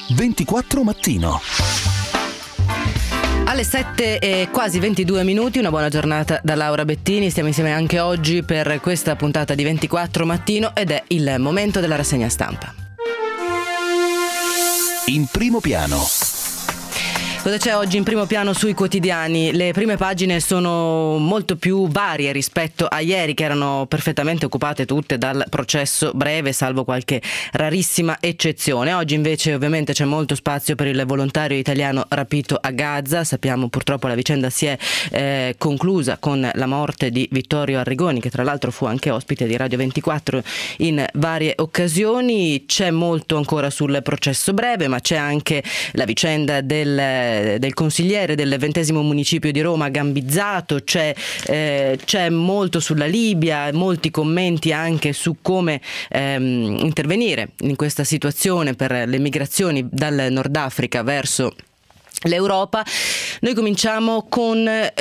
24 Mattino. Alle 7 e quasi 22 minuti, una buona giornata da Laura Bettini. Stiamo insieme anche oggi per questa puntata di 24 Mattino ed è il momento della rassegna stampa. In primo piano. Cosa c'è oggi in primo piano sui quotidiani? Le prime pagine sono molto più varie rispetto a ieri, che erano perfettamente occupate tutte dal processo breve, salvo qualche rarissima eccezione. Oggi invece ovviamente c'è molto spazio per il volontario italiano rapito a Gaza. Sappiamo purtroppo la vicenda si è conclusa con la morte di Vittorio Arrigoni, che tra l'altro fu anche ospite di Radio 24 in varie occasioni. C'è molto ancora sul processo breve, ma c'è anche la vicenda del consigliere del 20° municipio di Roma gambizzato, c'è molto sulla Libia, molti commenti anche su come intervenire in questa situazione per le migrazioni dal Nord Africa verso l'Europa. Noi cominciamo con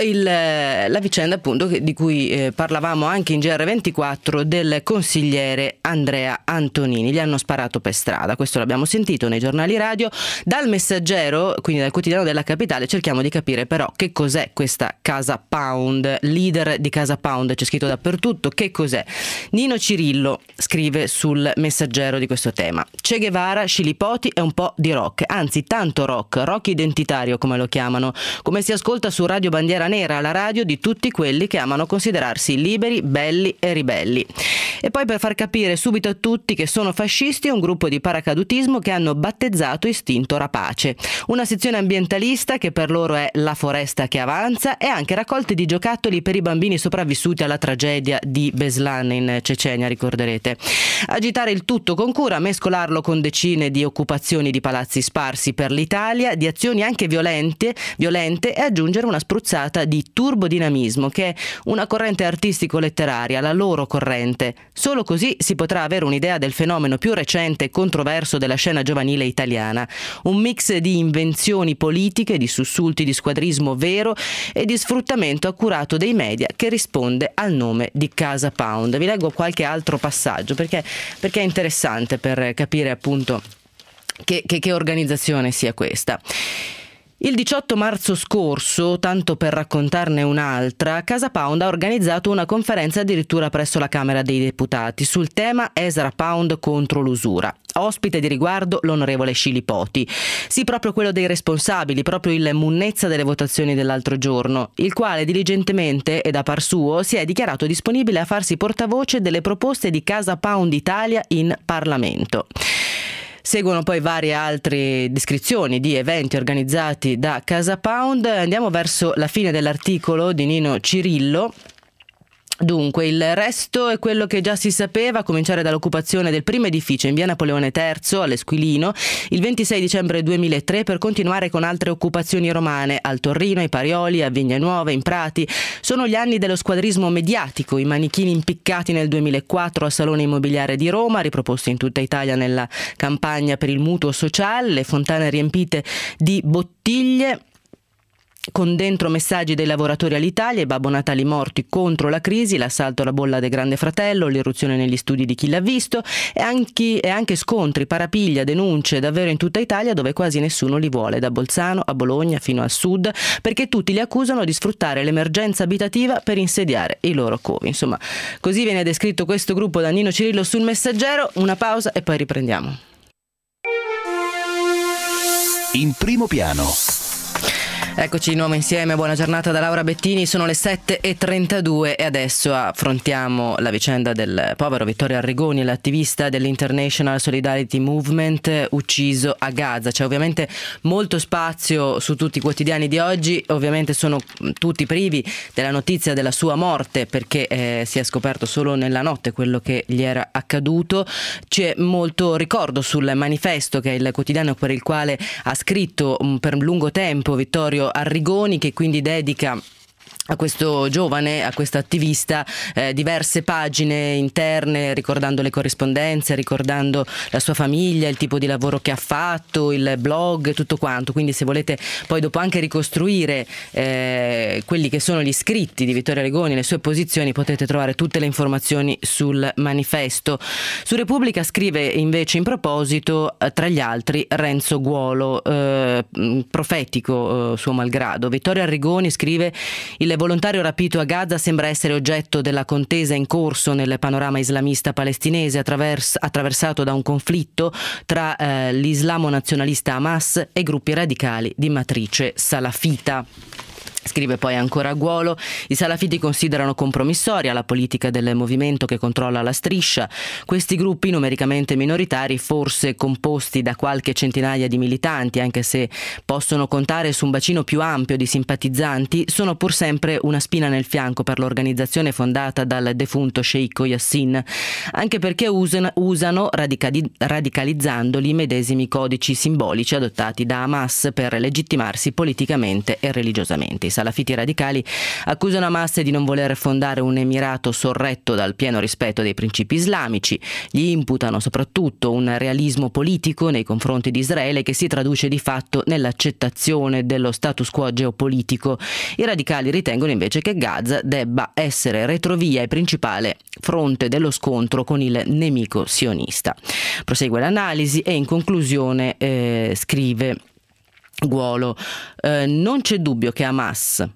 la vicenda appunto di cui parlavamo anche in GR24 del consigliere Andrea Antonini. Gli hanno sparato per strada, questo l'abbiamo sentito nei giornali radio. Dal Messaggero, quindi dal quotidiano della capitale, cerchiamo di capire però che cos'è questa Casa Pound, leader di Casa Pound, c'è scritto dappertutto. Che cos'è? Nino Cirillo scrive sul Messaggero di questo tema: Che Guevara, Scilipoti e un po' di rock, anzi tanto rock identitario come lo chiamano, come si ascolta su Radio Bandiera Nera, la radio di tutti quelli che amano considerarsi liberi, belli e ribelli. E poi, per far capire subito a tutti che sono fascisti, un gruppo di paracadutismo che hanno battezzato Istinto Rapace, una sezione ambientalista che per loro è la foresta che avanza, e anche raccolte di giocattoli per i bambini sopravvissuti alla tragedia di Beslan in Cecenia, ricorderete. Agitare il tutto con cura, mescolarlo con decine di occupazioni di palazzi sparsi per l'Italia, di azioni anche violente, e aggiungere una spruzzata di turbodinamismo, che è una corrente artistico-letteraria, la loro corrente. Solo così si potrà avere un'idea del fenomeno più recente e controverso della scena giovanile italiana. Un mix di invenzioni politiche, di sussulti di squadrismo vero e di sfruttamento accurato dei media che risponde al nome di Casa Pound. Vi leggo qualche altro passaggio perché è interessante per capire appunto che organizzazione sia questa. Il 18 marzo scorso, tanto per raccontarne un'altra, Casa Pound ha organizzato una conferenza addirittura presso la Camera dei Deputati sul tema Ezra Pound contro l'usura. Ospite di riguardo l'onorevole Scilipoti. Sì, proprio quello dei responsabili, proprio il Munnezza delle votazioni dell'altro giorno, il quale diligentemente e da par suo si è dichiarato disponibile a farsi portavoce delle proposte di Casa Pound Italia in Parlamento. Seguono poi varie altre descrizioni di eventi organizzati da Casa Pound. Andiamo verso la fine dell'articolo di Nino Cirillo. Dunque, il resto è quello che già si sapeva, a cominciare dall'occupazione del primo edificio in via Napoleone III all'Esquilino il 26 dicembre 2003, per continuare con altre occupazioni romane al Torrino, ai Parioli, a Vigne Nuove, in Prati. Sono gli anni dello squadrismo mediatico, i manichini impiccati nel 2004 al Salone Immobiliare di Roma, riproposti in tutta Italia nella campagna per il mutuo sociale, le fontane riempite di bottiglie con dentro messaggi dei lavoratori all'Italia, i Babbo Natali morti contro la crisi, l'assalto alla bolla del Grande Fratello, l'irruzione negli studi di Chi l'ha visto, e anche scontri, parapiglia, denunce davvero in tutta Italia, dove quasi nessuno li vuole, da Bolzano a Bologna fino al sud, perché tutti li accusano di sfruttare l'emergenza abitativa per insediare i loro covi. Insomma, così viene descritto questo gruppo da Nino Cirillo sul Messaggero. Una pausa e poi riprendiamo. In primo piano. Eccoci di nuovo insieme, buona giornata da Laura Bettini, sono le 7:32 e adesso affrontiamo la vicenda del povero Vittorio Arrigoni, l'attivista dell'International Solidarity Movement ucciso a Gaza. C'è ovviamente molto spazio su tutti i quotidiani di oggi, ovviamente sono tutti privi della notizia della sua morte perché si è scoperto solo nella notte quello che gli era accaduto. C'è molto ricordo sul Manifesto, che è il quotidiano per il quale ha scritto per lungo tempo Vittorio Arrigoni, che quindi dedica a questo giovane, a questo attivista, diverse pagine interne ricordando le corrispondenze, ricordando la sua famiglia, il tipo di lavoro che ha fatto, il blog, tutto quanto. Quindi se volete poi dopo anche ricostruire quelli che sono gli scritti di Vittorio Arrigoni, le sue posizioni, potete trovare tutte le informazioni sul manifesto. Su Repubblica scrive invece in proposito, tra gli altri, Renzo Guolo, profetico suo malgrado. Vittorio Arrigoni scrive: il volontario rapito a Gaza sembra essere oggetto della contesa in corso nel panorama islamista palestinese, attraversato da un conflitto tra l'islamo nazionalista Hamas e gruppi radicali di matrice salafita. Scrive poi ancora Guolo: i salafiti considerano compromissoria la politica del movimento che controlla la striscia. Questi gruppi, numericamente minoritari, forse composti da qualche centinaia di militanti, anche se possono contare su un bacino più ampio di simpatizzanti, sono pur sempre una spina nel fianco per l'organizzazione fondata dal defunto sceicco Yassin, anche perché usano radicalizzandoli i medesimi codici simbolici adottati da Hamas per legittimarsi politicamente e religiosamente. I salafiti radicali accusano Hamas di non voler fondare un emirato sorretto dal pieno rispetto dei principi islamici. Gli imputano soprattutto un realismo politico nei confronti di Israele che si traduce di fatto nell'accettazione dello status quo geopolitico. I radicali ritengono invece che Gaza debba essere retrovia e principale fronte dello scontro con il nemico sionista. Prosegue l'analisi e in conclusione scrive Guolo: non c'è dubbio che Hamas,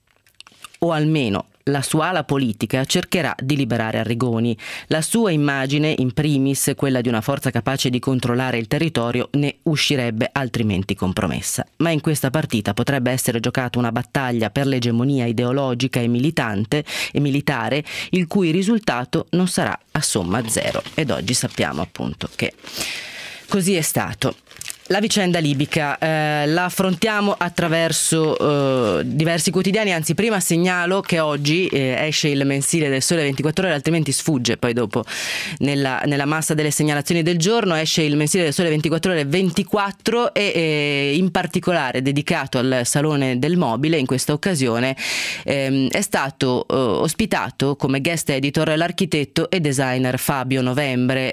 o almeno la sua ala politica, cercherà di liberare Arrigoni. La sua immagine, in primis quella di una forza capace di controllare il territorio, ne uscirebbe altrimenti compromessa. Ma in questa partita potrebbe essere giocata una battaglia per l'egemonia ideologica e militare, il cui risultato non sarà a somma zero. Ed oggi sappiamo appunto che così è stato. La vicenda libica la affrontiamo attraverso diversi quotidiani, anzi prima segnalo che oggi esce il mensile del Sole 24 Ore, altrimenti sfugge poi dopo nella massa delle segnalazioni del giorno. Esce il mensile del Sole 24 Ore 24 e in particolare dedicato al Salone del Mobile. In questa occasione è stato ospitato come guest editor l'architetto e designer Fabio Novembre,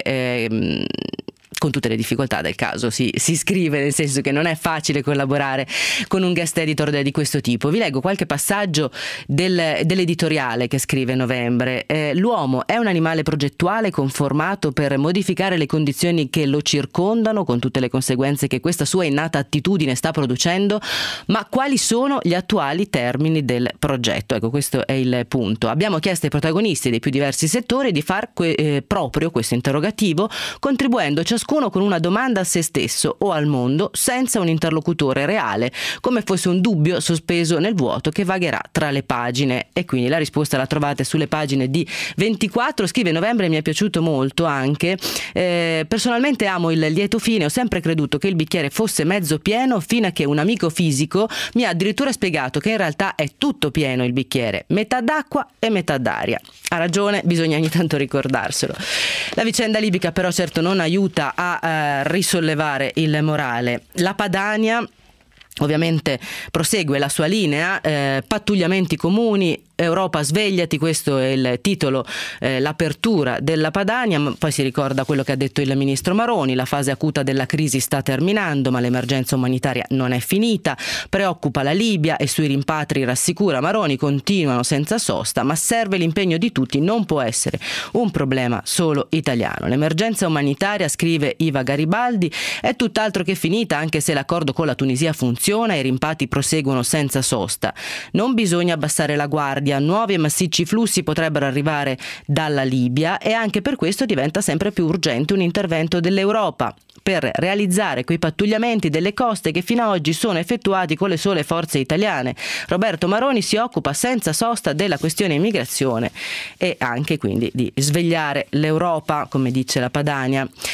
con tutte le difficoltà del caso, si scrive, nel senso che non è facile collaborare con un guest editor di questo tipo. Vi leggo qualche passaggio dell'editoriale che scrive Novembre. L'uomo è un animale progettuale conformato per modificare le condizioni che lo circondano, con tutte le conseguenze che questa sua innata attitudine sta producendo, ma quali sono gli attuali termini del progetto? Ecco, questo è il punto. Abbiamo chiesto ai protagonisti dei più diversi settori di far proprio questo interrogativo, contribuendo ciascuno con una domanda a se stesso o al mondo, senza un interlocutore reale, come fosse un dubbio sospeso nel vuoto che vagherà tra le pagine. E quindi la risposta la trovate sulle pagine di 24. Scrive Novembre: mi è piaciuto molto anche. Personalmente amo il lieto fine, ho sempre creduto che il bicchiere fosse mezzo pieno, fino a che un amico fisico mi ha addirittura spiegato che in realtà è tutto pieno il bicchiere, metà d'acqua e metà d'aria. Ha ragione, bisogna ogni tanto ricordarselo. La vicenda libica però certo non aiuta a risollevare il morale. La Padania ovviamente prosegue la sua linea, pattugliamenti comuni, Europa svegliati, questo è il titolo, l'apertura della Padania. Poi si ricorda quello che ha detto il ministro Maroni: la fase acuta della crisi sta terminando, ma l'emergenza umanitaria non è finita, preoccupa la Libia e sui rimpatri, rassicura Maroni, continuano senza sosta, ma serve l'impegno di tutti, non può essere un problema solo italiano. L'emergenza umanitaria, scrive Iva Garibaldi, è tutt'altro che finita, anche se l'accordo con la Tunisia funziona e i rimpatri proseguono senza sosta. Non bisogna abbassare la guardia, nuovi e massicci flussi potrebbero arrivare dalla Libia e anche per questo diventa sempre più urgente un intervento dell'Europa per realizzare quei pattugliamenti delle coste che fino ad oggi sono effettuati con le sole forze italiane. Roberto Maroni si occupa senza sosta della questione immigrazione e anche quindi di svegliare l'Europa, come dice la Padania.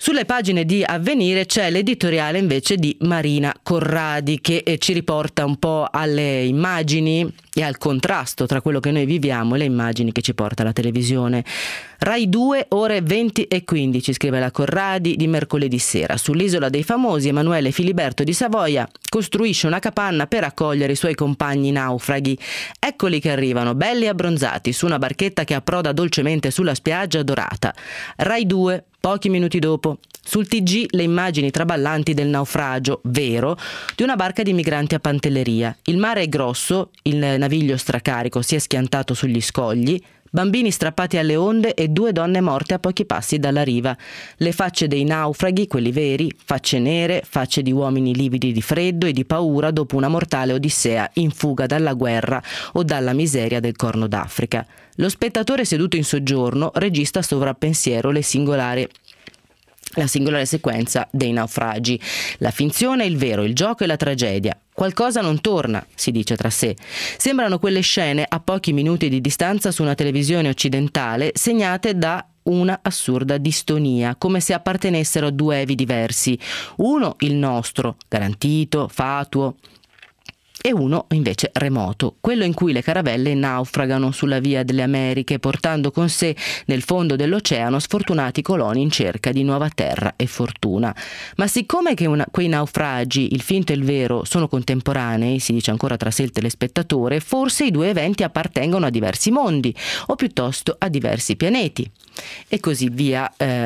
Sulle pagine di Avvenire c'è l'editoriale invece di Marina Corradi, che ci riporta un po' alle immagini e al contrasto tra quello che noi viviamo e le immagini che ci porta la televisione. Rai 2, ore 20 e 15, scrive la Corradi, di mercoledì sera. Sull'isola dei famosi, Emanuele Filiberto di Savoia costruisce una capanna per accogliere i suoi compagni naufraghi. Eccoli che arrivano, belli e abbronzati, su una barchetta che approda dolcemente sulla spiaggia dorata. Rai 2, pochi minuti dopo. Sul TG le immagini traballanti del naufragio, vero, di una barca di migranti a Pantelleria. Il mare è grosso, il naviglio stracarico si è schiantato sugli scogli, bambini strappati alle onde e 2 donne morte a pochi passi dalla riva. Le facce dei naufraghi, quelli veri, facce nere, facce di uomini lividi di freddo e di paura dopo una mortale odissea in fuga dalla guerra o dalla miseria del Corno d'Africa. Lo spettatore seduto in soggiorno registra a sovrappensiero la singolare sequenza dei naufragi. La finzione, il vero, il gioco e la tragedia. Qualcosa non torna, si dice tra sé. Sembrano quelle scene a pochi minuti di distanza su una televisione occidentale segnate da una assurda distonia, come se appartenessero a 2 Evi diversi. Uno, il nostro, garantito, fatuo, e uno invece remoto, quello in cui le caravelle naufragano sulla via delle Americhe, portando con sé nel fondo dell'oceano sfortunati coloni in cerca di nuova terra e fortuna. Ma siccome che quei naufragi, il finto e il vero, sono contemporanei, si dice ancora tra sé il telespettatore, forse i 2 eventi appartengono a diversi mondi, o piuttosto a diversi pianeti. E così via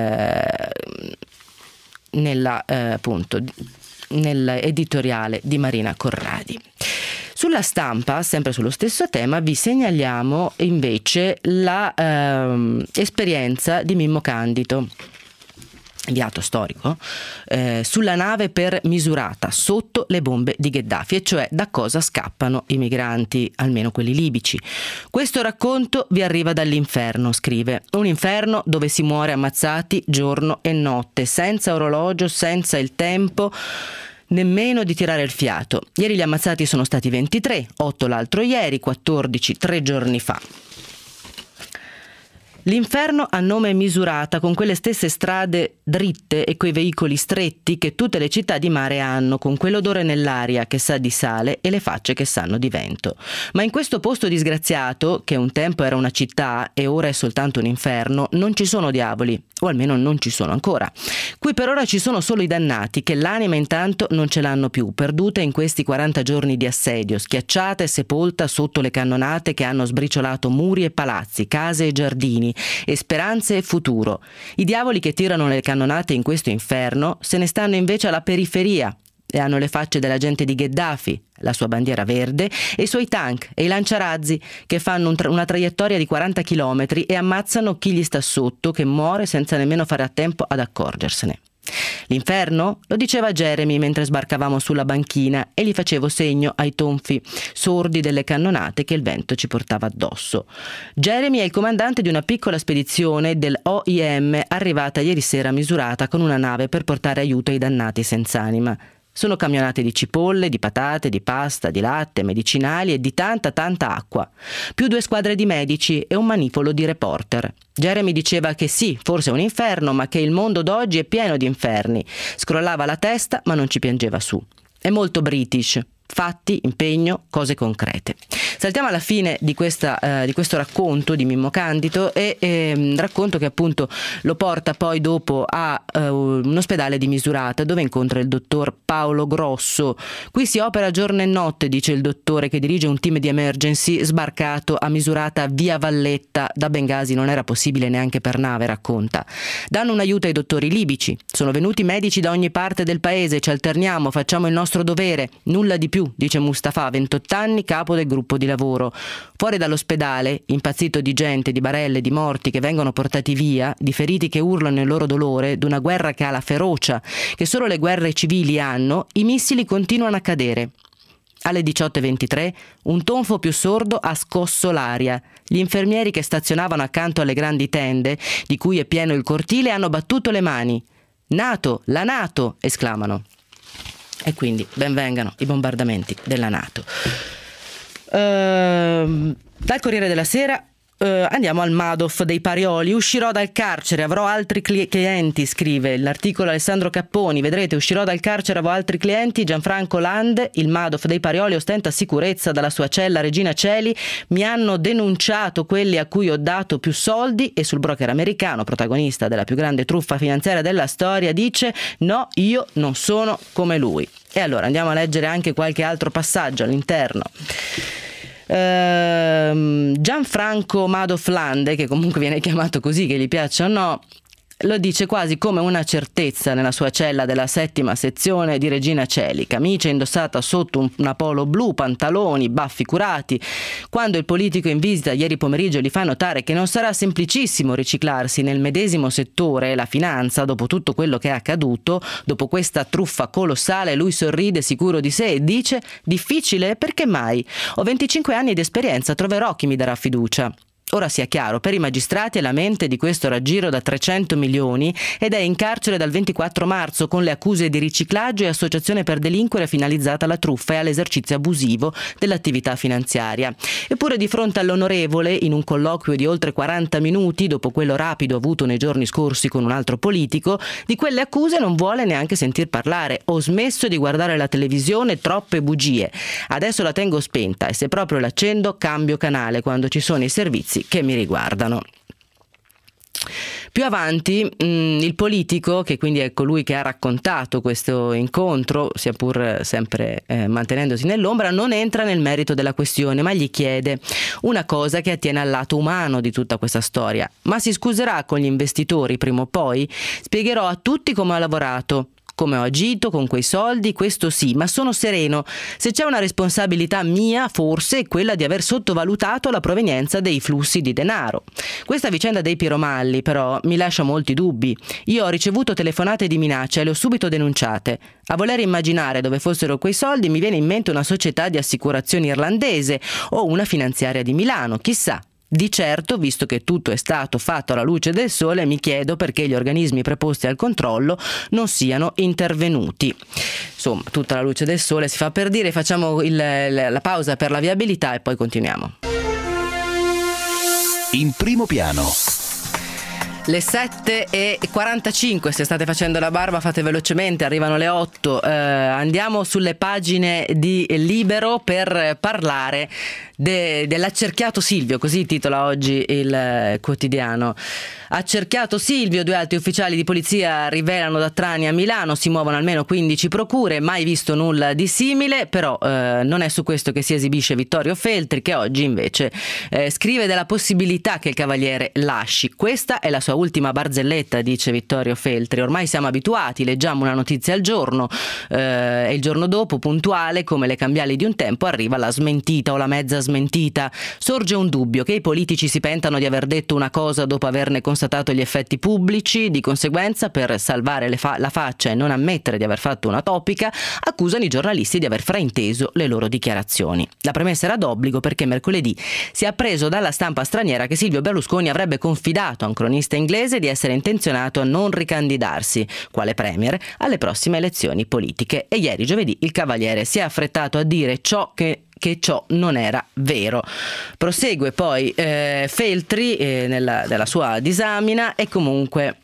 nell'editoriale di Marina Corradi. Sulla Stampa, sempre sullo stesso tema, vi segnaliamo invece la esperienza di Mimmo Candido, inviato storico, sulla nave per Misurata, sotto le bombe di Gheddafi, e cioè da cosa scappano i migranti, almeno quelli libici. Questo racconto vi arriva dall'inferno, scrive. Un inferno dove si muore ammazzati giorno e notte, senza orologio, senza il tempo nemmeno di tirare il fiato. Ieri gli ammazzati sono stati 23, 8 l'altro ieri, 14 3 giorni fa. L'inferno a nome Misurata, con quelle stesse strade dritte e quei veicoli stretti che tutte le città di mare hanno, con quell'odore nell'aria che sa di sale e le facce che sanno di vento. Ma in questo posto disgraziato, che un tempo era una città e ora è soltanto un inferno, non ci sono diavoli, o almeno non ci sono ancora. Qui per ora ci sono solo i dannati, che l'anima intanto non ce l'hanno più, perdute in questi 40 giorni di assedio, schiacciata e sepolta sotto le cannonate che hanno sbriciolato muri e palazzi, case e giardini, e speranze e futuro. I diavoli che tirano le cannonate in questo inferno se ne stanno invece alla periferia e hanno le facce della gente di Gheddafi, la sua bandiera verde e i suoi tank e i lanciarazzi che fanno una traiettoria di 40 chilometri e ammazzano chi gli sta sotto, che muore senza nemmeno fare a tempo ad accorgersene. L'inferno? Lo diceva Jeremy mentre sbarcavamo sulla banchina e gli facevo segno ai tonfi sordi delle cannonate che il vento ci portava addosso. Jeremy è il comandante di una piccola spedizione del OIM arrivata ieri sera a Misurata con una nave per portare aiuto ai dannati senz'anima. Sono camionate di cipolle, di patate, di pasta, di latte, medicinali e di tanta acqua. Più 2 squadre di medici e un manipolo di reporter. Jeremy diceva che sì, forse è un inferno, ma che il mondo d'oggi è pieno di inferni. Scrollava la testa, ma non ci piangeva su. È molto British. Fatti, impegno, cose concrete. Saltiamo alla fine di questo racconto di Mimmo Candido e racconto che appunto lo porta poi dopo a un ospedale di Misurata, dove incontra il dottor Paolo Grosso. Qui si opera giorno e notte, dice il dottore che dirige un team di emergency sbarcato a Misurata via Valletta. Da Bengasi non era possibile neanche per nave, racconta. Danno un aiuto ai dottori libici. Sono venuti medici da ogni parte del paese, ci alterniamo, facciamo il nostro dovere, nulla di più, dice Mustafa, 28 anni, capo del gruppo di lavoro. Fuori dall'ospedale, impazzito di gente, di barelle, di morti che vengono portati via, di feriti che urlano il loro dolore, d'una guerra che ha la ferocia che solo le guerre civili hanno, i missili continuano a cadere. Alle 18:23 un tonfo più sordo ha scosso l'aria. Gli infermieri che stazionavano accanto alle grandi tende, di cui è pieno il cortile, hanno battuto le mani. NATO, la NATO, esclamano. E quindi benvengano i bombardamenti della NATO. Dal Corriere della Sera Andiamo al Madoff dei Parioli. Uscirò dal carcere, avrò altri clienti, scrive l'articolo Alessandro Capponi. Vedrete, uscirò dal carcere, avrò altri clienti. Gianfranco Lande, il Madoff dei Parioli, ostenta sicurezza dalla sua cella Regina Coeli. Mi hanno denunciato quelli a cui ho dato più soldi. E sul broker americano, protagonista della più grande truffa finanziaria della storia, dice: no, io non sono come lui. E allora andiamo a leggere anche qualche altro passaggio all'interno. Gianfranco Madoff Lande, che comunque viene chiamato così, che gli piaccia o no, lo dice quasi come una certezza nella sua cella della 7ª sezione di Regina Coeli. Camicia indossata sotto una polo blu, pantaloni, baffi curati. Quando il politico in visita ieri pomeriggio gli fa notare che non sarà semplicissimo riciclarsi nel medesimo settore, la finanza, dopo tutto quello che è accaduto, dopo questa truffa colossale, lui sorride sicuro di sé e dice: difficile? Perché mai? Ho 25 anni di esperienza, troverò chi mi darà fiducia. Ora sia chiaro, per i magistrati è la mente di questo raggiro da 300 milioni ed è in carcere dal 24 marzo con le accuse di riciclaggio e associazione per delinquere finalizzata alla truffa e all'esercizio abusivo dell'attività finanziaria. Eppure di fronte all'onorevole, in un colloquio di oltre 40 minuti, dopo quello rapido avuto nei giorni scorsi con un altro politico, di quelle accuse non vuole neanche sentir parlare. Ho smesso di guardare la televisione, troppe bugie. Adesso la tengo spenta e se proprio l'accendo cambio canale quando ci sono i servizi che mi riguardano. Più avanti il politico, che quindi è colui che ha raccontato questo incontro, sia pur sempre mantenendosi nell'ombra, non entra nel merito della questione, ma gli chiede una cosa che attiene al lato umano di tutta questa storia. Ma si scuserà con gli investitori prima o poi? Spiegherò a tutti come ho lavorato, come ho agito con quei soldi, questo sì, ma sono sereno. Se c'è una responsabilità mia, forse è quella di aver sottovalutato la provenienza dei flussi di denaro. Questa vicenda dei piromalli, però, mi lascia molti dubbi. Io ho ricevuto telefonate di minaccia e le ho subito denunciate. A voler immaginare dove fossero quei soldi, mi viene in mente una società di assicurazioni irlandese o una finanziaria di Milano, chissà. Di certo, visto che tutto è stato fatto alla luce del sole, mi chiedo perché gli organismi preposti al controllo non siano intervenuti. Insomma, tutta la luce del sole si fa per dire. Facciamo la pausa per la viabilità e poi continuiamo. In primo piano. Le 7:45, se state facendo la barba fate velocemente, arrivano le 8. Andiamo sulle pagine di Libero per parlare dell'accerchiato Silvio, così titola oggi il quotidiano. Accerchiato Silvio, 2 alti ufficiali di polizia rivelano da Trani a Milano, si muovono almeno 15 procure, mai visto nulla di simile, però non è su questo che si esibisce Vittorio Feltri, che oggi invece scrive della possibilità che il Cavaliere lasci. Questa è la sua ultima barzelletta, dice Vittorio Feltri. Ormai siamo abituati, leggiamo una notizia al giorno e il giorno dopo, puntuale come le cambiali di un tempo, arriva la smentita o la mezza smentita. Sorge un dubbio che i politici si pentano di aver detto una cosa dopo averne constatato gli effetti pubblici, di conseguenza, per salvare la faccia e non ammettere di aver fatto una topica, accusano i giornalisti di aver frainteso le loro dichiarazioni. La premessa era d'obbligo perché mercoledì si è appreso dalla stampa straniera che Silvio Berlusconi avrebbe confidato a un cronista inglese di essere intenzionato a non ricandidarsi quale premier alle prossime elezioni politiche, e ieri giovedì il Cavaliere si è affrettato a dire che ciò non era vero. Prosegue poi Feltri nella sua disamina e comunque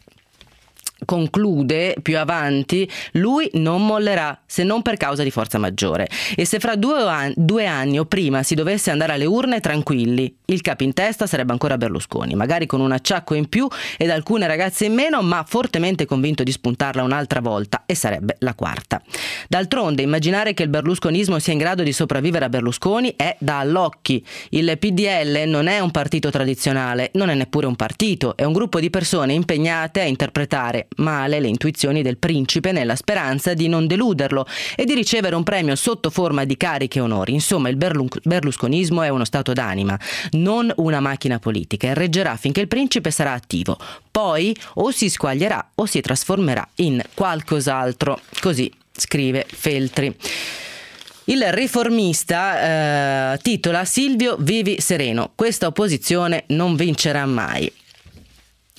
conclude più avanti: lui non mollerà se non per causa di forza maggiore, e se fra 2 anni o prima si dovesse andare alle urne, tranquilli, il capo in testa sarebbe ancora Berlusconi, magari con un acciacco in più ed alcune ragazze in meno, ma fortemente convinto di spuntarla un'altra volta, e sarebbe la quarta. D'altronde immaginare che il berlusconismo sia in grado di sopravvivere a Berlusconi è da allocchi. Il PDL non è un partito tradizionale, non è neppure un partito, è un gruppo di persone impegnate a interpretare male le intuizioni del principe nella speranza di non deluderlo e di ricevere un premio sotto forma di cariche e onori. Insomma, il berlusconismo è uno stato d'anima, non una macchina politica, e reggerà finché il principe sarà attivo. Poi o si squaglierà o si trasformerà in qualcos'altro. Così scrive Feltri. Il Riformista titola: Silvio vivi sereno, questa opposizione non vincerà mai.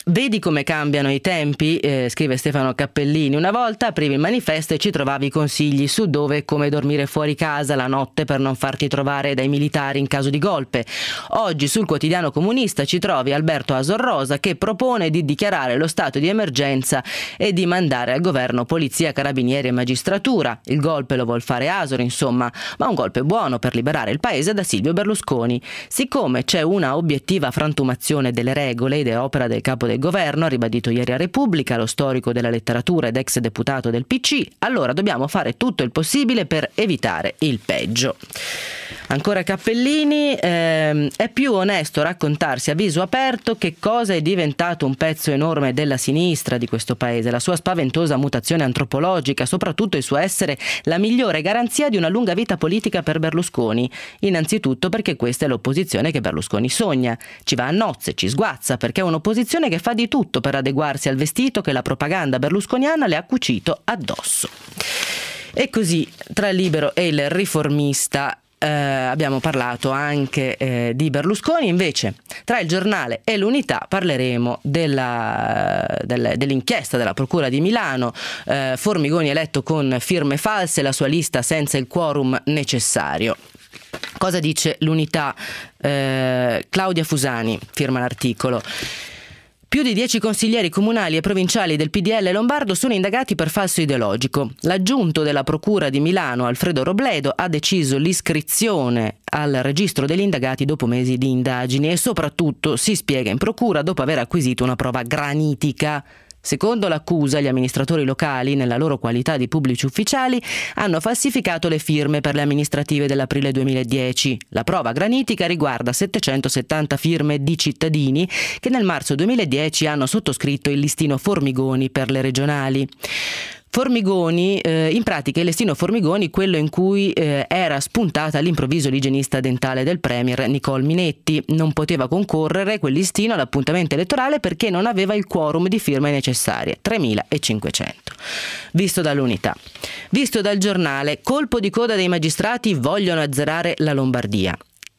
Vedi come cambiano i tempi, scrive Stefano Cappellini. Una volta aprivi il manifesto e ci trovavi consigli su dove e come dormire fuori casa la notte per non farti trovare dai militari in caso di golpe. Oggi sul Quotidiano Comunista ci trovi Alberto Asor Rosa che propone di dichiarare lo stato di emergenza e di mandare al governo polizia, carabinieri e magistratura. Il golpe lo vuol fare Asor, insomma, ma un golpe buono per liberare il paese da Silvio Berlusconi. Siccome c'è una obiettiva frantumazione delle regole ed è opera del capo del governo, ha ribadito ieri a Repubblica lo storico della letteratura ed ex deputato del PC, allora dobbiamo fare tutto il possibile per evitare il peggio. Ancora Cappellini, è più onesto raccontarsi a viso aperto che cosa è diventato un pezzo enorme della sinistra di questo paese, la sua spaventosa mutazione antropologica, soprattutto il suo essere la migliore garanzia di una lunga vita politica per Berlusconi, innanzitutto perché questa è l'opposizione che Berlusconi sogna, ci va a nozze, ci sguazza, perché è un'opposizione che fa di tutto per adeguarsi al vestito che la propaganda berlusconiana le ha cucito addosso. E così, tra il Libero e il Riformista, abbiamo parlato anche di Berlusconi. Invece tra il Giornale e l'Unità parleremo dell'inchiesta della Procura di Milano. Formigoni eletto con firme false, la sua lista senza il quorum necessario. Cosa dice l'Unità? Claudia Fusani firma l'articolo. Più di 10 consiglieri comunali e provinciali del PDL lombardo sono indagati per falso ideologico. L'aggiunto della Procura di Milano, Alfredo Robledo, ha deciso l'iscrizione al registro degli indagati dopo mesi di indagini e soprattutto si spiega in procura dopo aver acquisito una prova granitica. Secondo l'accusa, gli amministratori locali, nella loro qualità di pubblici ufficiali, hanno falsificato le firme per le amministrative dell'aprile 2010. La prova granitica riguarda 770 firme di cittadini che nel marzo 2010 hanno sottoscritto il listino Formigoni per le regionali. Formigoni, in pratica il listino Formigoni, quello in cui era spuntata all'improvviso l'igienista dentale del premier Nicole Minetti. Non poteva concorrere quel listino all'appuntamento elettorale perché non aveva il quorum di firme necessarie, 3.500. Visto dall'Unità. Visto dal Giornale, colpo di coda dei magistrati, vogliono azzerare la Lombardia.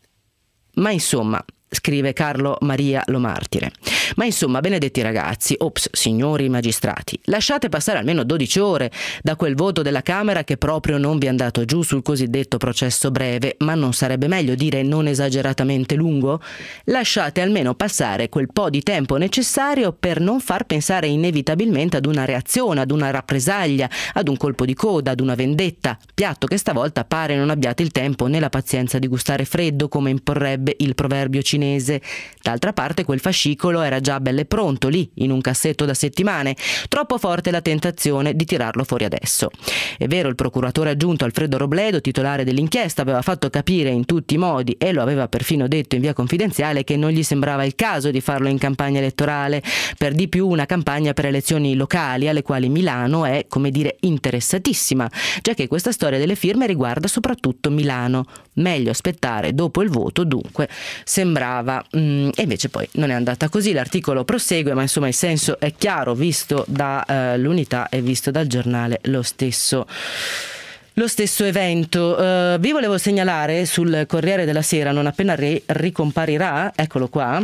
Ma insomma, scrive Carlo Maria Lomartire. Ma insomma, benedetti ragazzi, signori magistrati, lasciate passare almeno 12 ore da quel voto della Camera che proprio non vi è andato giù sul cosiddetto processo breve, ma non sarebbe meglio dire non esageratamente lungo? Lasciate almeno passare quel po' di tempo necessario per non far pensare inevitabilmente ad una reazione, ad una rappresaglia, ad un colpo di coda, ad una vendetta, piatto che stavolta pare non abbiate il tempo né la pazienza di gustare freddo come imporrebbe il proverbio cinese. D'altra parte quel fascicolo era già belle pronto lì in un cassetto da settimane, troppo forte la tentazione di tirarlo fuori adesso. È vero, il procuratore aggiunto Alfredo Robledo, titolare dell'inchiesta, aveva fatto capire in tutti i modi e lo aveva perfino detto in via confidenziale che non gli sembrava il caso di farlo in campagna elettorale, per di più una campagna per elezioni locali alle quali Milano è, come dire, interessatissima, già che questa storia delle firme riguarda soprattutto Milano. Meglio aspettare dopo il voto, dunque sembrava, e invece poi non è andata così. L'articolo prosegue, ma insomma il senso è chiaro, visto da l'Unità e visto dal Giornale lo stesso evento. Vi volevo segnalare sul Corriere della Sera, non appena ricomparirà, eccolo qua,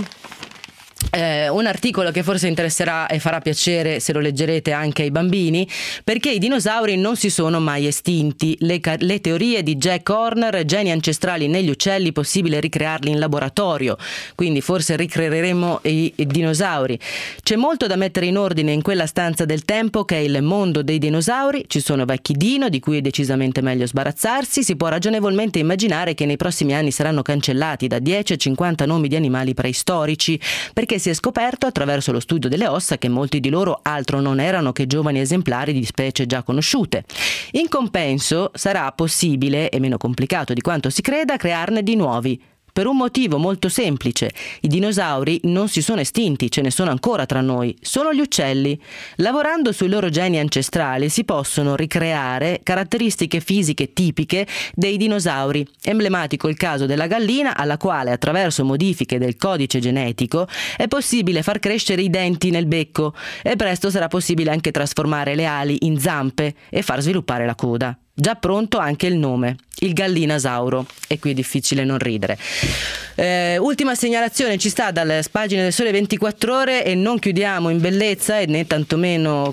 un articolo che forse interesserà e farà piacere se lo leggerete anche ai bambini, perché i dinosauri non si sono mai estinti. Le teorie di Jack Horner, geni ancestrali negli uccelli, possibile ricrearli in laboratorio, quindi forse ricreeremo i dinosauri. C'è molto da mettere in ordine in quella stanza del tempo che è il mondo dei dinosauri. Ci sono vecchi dino di cui è decisamente meglio sbarazzarsi. Si può ragionevolmente immaginare che nei prossimi anni saranno cancellati da 10 a 50 nomi di animali preistorici, perché si è scoperto attraverso lo studio delle ossa che molti di loro altro non erano che giovani esemplari di specie già conosciute. In compenso sarà possibile, e meno complicato di quanto si creda, crearne di nuovi. Per un motivo molto semplice: i dinosauri non si sono estinti, ce ne sono ancora tra noi, sono gli uccelli. Lavorando sui loro geni ancestrali si possono ricreare caratteristiche fisiche tipiche dei dinosauri. Emblematico il caso della gallina, alla quale attraverso modifiche del codice genetico è possibile far crescere i denti nel becco, e presto sarà possibile anche trasformare le ali in zampe e far sviluppare la coda. Già pronto anche il nome. il gallinasauro, e qui è difficile non ridere. Ultima segnalazione ci sta dalle pagine del Sole 24 Ore, e non chiudiamo in bellezza e né tantomeno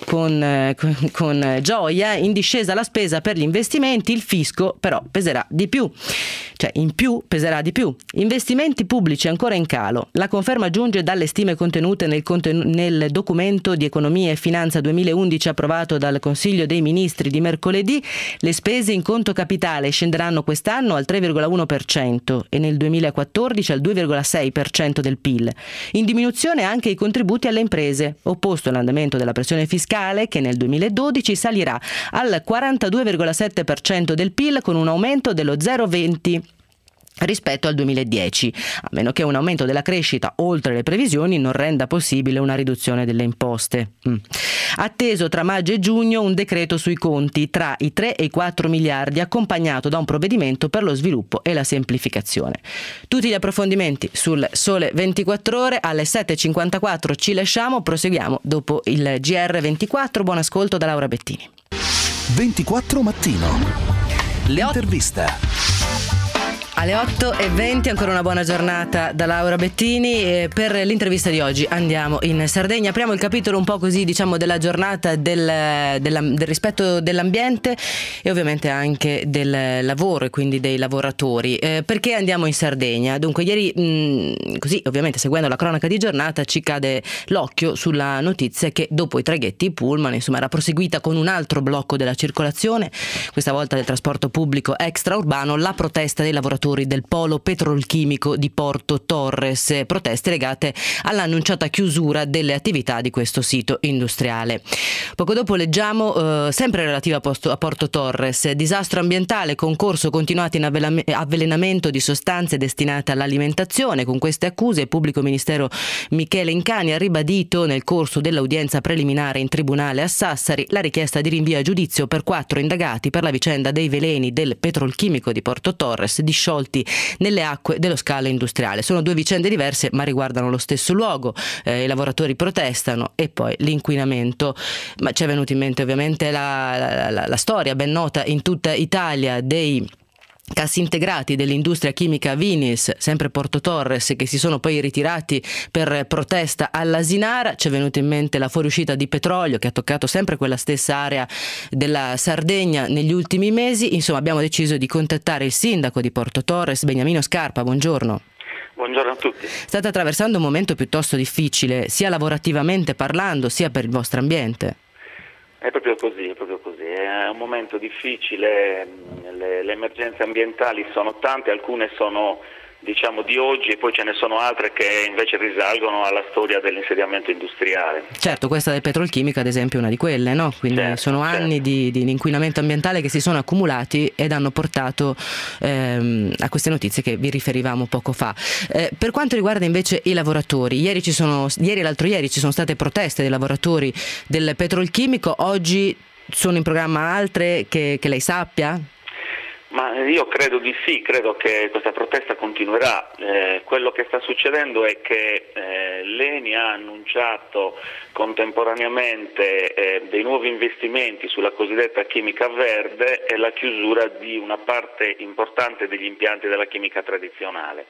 con gioia. In discesa la spesa per gli investimenti, il fisco però peserà di più, cioè in più peserà di più. Investimenti pubblici ancora in calo. La conferma giunge dalle stime contenute nel documento di economia e finanza 2011 approvato dal Consiglio dei Ministri di mercoledì. Le spese in conto capitale scenderanno quest'anno al 3,1% e nel 2014 al 2,6% del PIL. In diminuzione anche i contributi alle imprese, opposto all'andamento della pressione fiscale che nel 2012 salirà al 42,7% del PIL, con un aumento dello 0,20 rispetto al 2010, a meno che un aumento della crescita oltre le previsioni non renda possibile una riduzione delle imposte. Atteso tra maggio e giugno un decreto sui conti tra i 3 e i 4 miliardi, accompagnato da un provvedimento per lo sviluppo e la semplificazione. Tutti gli approfondimenti sul Sole 24 Ore. Alle 7.54 ci lasciamo, proseguiamo dopo il GR24. Buon ascolto da Laura Bettini. 24 Mattino. L'intervista. Alle 8.20 ancora una buona giornata da Laura Bettini. Per l'intervista di oggi andiamo in Sardegna. Apriamo il capitolo un po' così, diciamo, della giornata del rispetto dell'ambiente e ovviamente anche del lavoro e quindi dei lavoratori. Perché andiamo in Sardegna? Dunque ieri, così ovviamente seguendo la cronaca di giornata, ci cade l'occhio sulla notizia che dopo i traghetti pullman, insomma, era proseguita con un altro blocco della circolazione, questa volta del trasporto pubblico extraurbano, la protesta dei lavoratori del polo petrolchimico di Porto Torres, proteste legate all'annunciata chiusura delle attività di questo sito industriale. Poco dopo leggiamo, sempre relativa a Porto Torres, disastro ambientale, concorso continuato in avvelenamento di sostanze destinate all'alimentazione. Con queste accuse il pubblico ministero Michele Incani ha ribadito nel corso dell'udienza preliminare in tribunale a Sassari la richiesta di rinvio a giudizio per 4 indagati per la vicenda dei veleni del petrolchimico di Porto Torres disciolti nelle acque dello scalo industriale. Sono 2 vicende diverse ma riguardano lo stesso luogo. I lavoratori protestano e poi l'inquinamento. Ma ci è venuta in mente ovviamente la storia ben nota in tutta Italia dei cassi integrati dell'industria chimica Vinis, sempre Porto Torres, che si sono poi ritirati per protesta all'Asinara. Ci è venuta in mente la fuoriuscita di petrolio che ha toccato sempre quella stessa area della Sardegna negli ultimi mesi. Insomma, abbiamo deciso di contattare il sindaco di Porto Torres, Beniamino Scarpa. Buongiorno. Buongiorno a tutti. State attraversando un momento piuttosto difficile, sia lavorativamente parlando, sia per il vostro ambiente. È proprio così, è un momento difficile, le emergenze ambientali sono tante, alcune sono diciamo di oggi e poi ce ne sono altre che invece risalgono alla storia dell'insediamento industriale. Certo, questa del petrolchimico ad esempio è una di quelle, no? Quindi sono anni di inquinamento ambientale che si sono accumulati ed hanno portato a queste notizie che vi riferivamo poco fa. Per quanto riguarda invece i lavoratori, ieri e l'altro ieri ci sono state proteste dei lavoratori del petrolchimico, oggi sono in programma altre che lei sappia? Ma io credo di sì, credo che questa protesta continuerà. Quello che sta succedendo è che l'ENI ha annunciato contemporaneamente dei nuovi investimenti sulla cosiddetta chimica verde e la chiusura di una parte importante degli impianti della chimica tradizionale.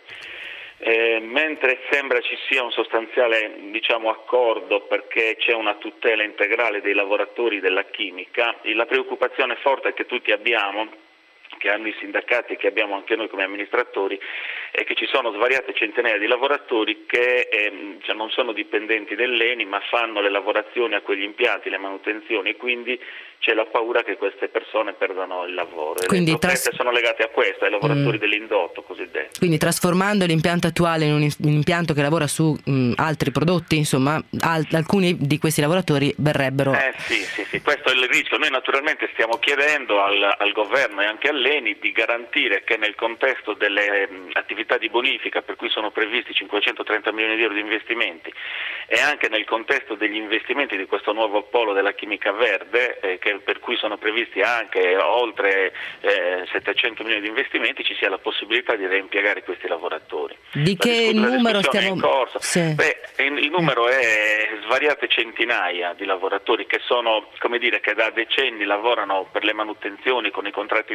Mentre sembra ci sia un sostanziale accordo perché c'è una tutela integrale dei lavoratori della chimica, la preoccupazione forte che tutti abbiamo, che hanno i sindacati e che abbiamo anche noi come amministratori, è che ci sono svariate centinaia di lavoratori che non sono dipendenti dell'ENI ma fanno le lavorazioni a quegli impianti, le manutenzioni, e quindi c'è la paura che queste persone perdano il lavoro. Quindi le proteste sono legate a questo, ai lavoratori dell'indotto cosiddetto. Quindi trasformando l'impianto attuale in un impianto che lavora su altri prodotti, insomma, alcuni di questi lavoratori verrebbero... Sì, questo è il rischio. Noi naturalmente stiamo chiedendo al governo e anche all'ENI di garantire che nel contesto delle attività di bonifica, per cui sono previsti 530 milioni di euro di investimenti, e anche nel contesto degli investimenti di questo nuovo polo della chimica verde, per cui sono previsti anche oltre 700 milioni di investimenti, ci sia la possibilità di reimpiegare questi lavoratori. Di che numero stiamo... in corso. Sì. Il numero è svariate centinaia di lavoratori che sono, che da decenni lavorano per le manutenzioni con i contratti di appalto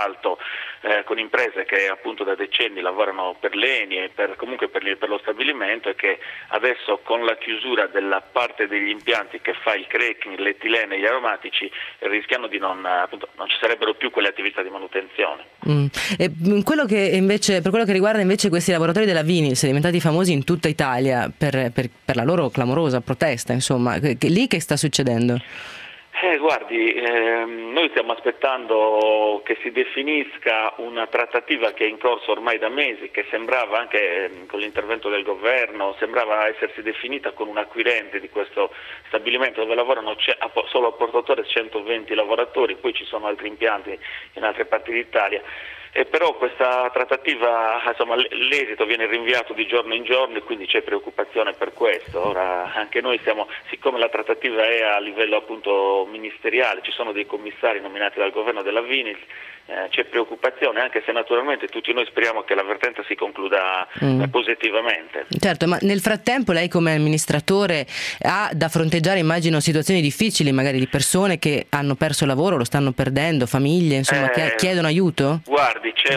appalto con imprese che appunto da decenni lavorano per l'ENI e comunque per lo stabilimento, e che adesso con la chiusura della parte degli impianti che fa il cracking, l'etilene e gli aromatici rischiano di non ci sarebbero più quelle attività di manutenzione. E per quello che riguarda invece questi lavoratori della Vinyls, diventati famosi in tutta Italia per la loro clamorosa protesta, insomma, lì che sta succedendo? Guardi, noi stiamo aspettando che si definisca una trattativa che è in corso ormai da mesi, che sembrava anche con l'intervento del governo, sembrava essersi definita con un acquirente di questo stabilimento dove lavorano solo a Porto Torres 120 lavoratori, poi ci sono altri impianti in altre parti d'Italia. Però questa trattativa, insomma, l'esito viene rinviato di giorno in giorno e quindi c'è preoccupazione per questo. Ora anche noi siccome la trattativa è a livello appunto ministeriale, ci sono dei commissari nominati dal governo della Vinyls, c'è preoccupazione, anche se naturalmente tutti noi speriamo che la vertenza si concluda positivamente. Certo, ma nel frattempo lei come amministratore ha da fronteggiare, immagino, situazioni difficili, magari di persone che hanno perso il lavoro, lo stanno perdendo, famiglie, insomma, che chiedono aiuto? Guardi, c'è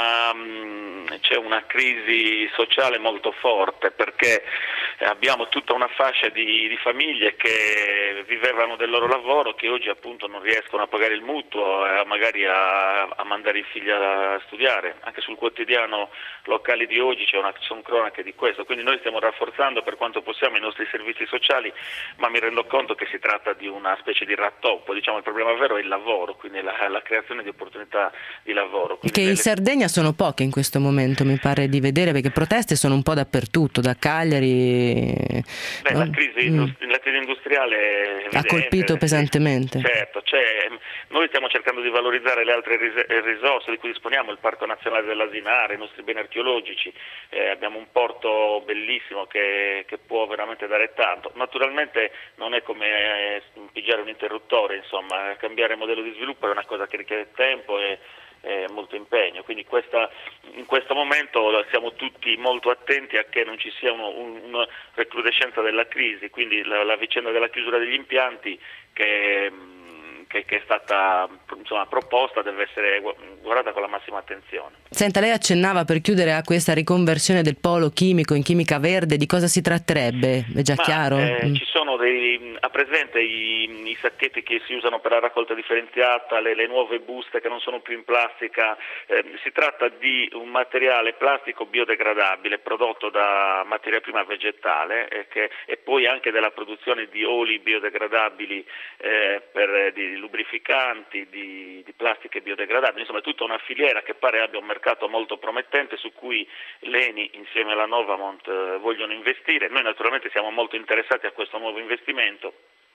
una crisi sociale molto forte, perché abbiamo tutta una fascia di famiglie che vivevano del loro lavoro, che oggi appunto non riescono a pagare il mutuo, magari a mandare i figli a studiare. Anche sul quotidiano locale di oggi sono cronache di questo, quindi noi stiamo rafforzando per quanto possiamo i nostri servizi sociali, ma mi rendo conto che si tratta di una specie di rattoppo. Diciamo, il problema vero è il lavoro, quindi la creazione di opportunità di lavoro. Che in Sardegna sono poche in questo momento, mi pare di vedere, perché proteste sono un po' dappertutto, da Cagliari. La crisi industriale è evidente, ha colpito pesantemente. Certo, noi stiamo cercando di valorizzare le altre risorse di cui disponiamo, il Parco Nazionale dell'Asinare, i nostri beni archeologici, abbiamo un porto bellissimo che può veramente dare tanto. Naturalmente non è come pigiare un interruttore, insomma, cambiare modello di sviluppo è una cosa che richiede tempo e molto impegno, quindi in questo momento siamo tutti molto attenti a che non ci sia una recrudescenza della crisi, quindi la vicenda della chiusura degli impianti che è stata proposta deve essere guardata con la massima attenzione. Senta, lei accennava per chiudere a questa riconversione del polo chimico in chimica verde, di cosa si tratterebbe? È già chiaro? Ci sono ha presente i sacchetti che si usano per la raccolta differenziata, le nuove buste che non sono più in plastica, si tratta di un materiale plastico biodegradabile prodotto da materia prima vegetale e poi anche della produzione di oli biodegradabili di lubrificanti, di plastiche biodegradabili, insomma è tutta una filiera che pare abbia un mercato molto promettente su cui l'ENI insieme alla Novamont vogliono investire. Noi naturalmente siamo molto interessati a questo nuovo investimento.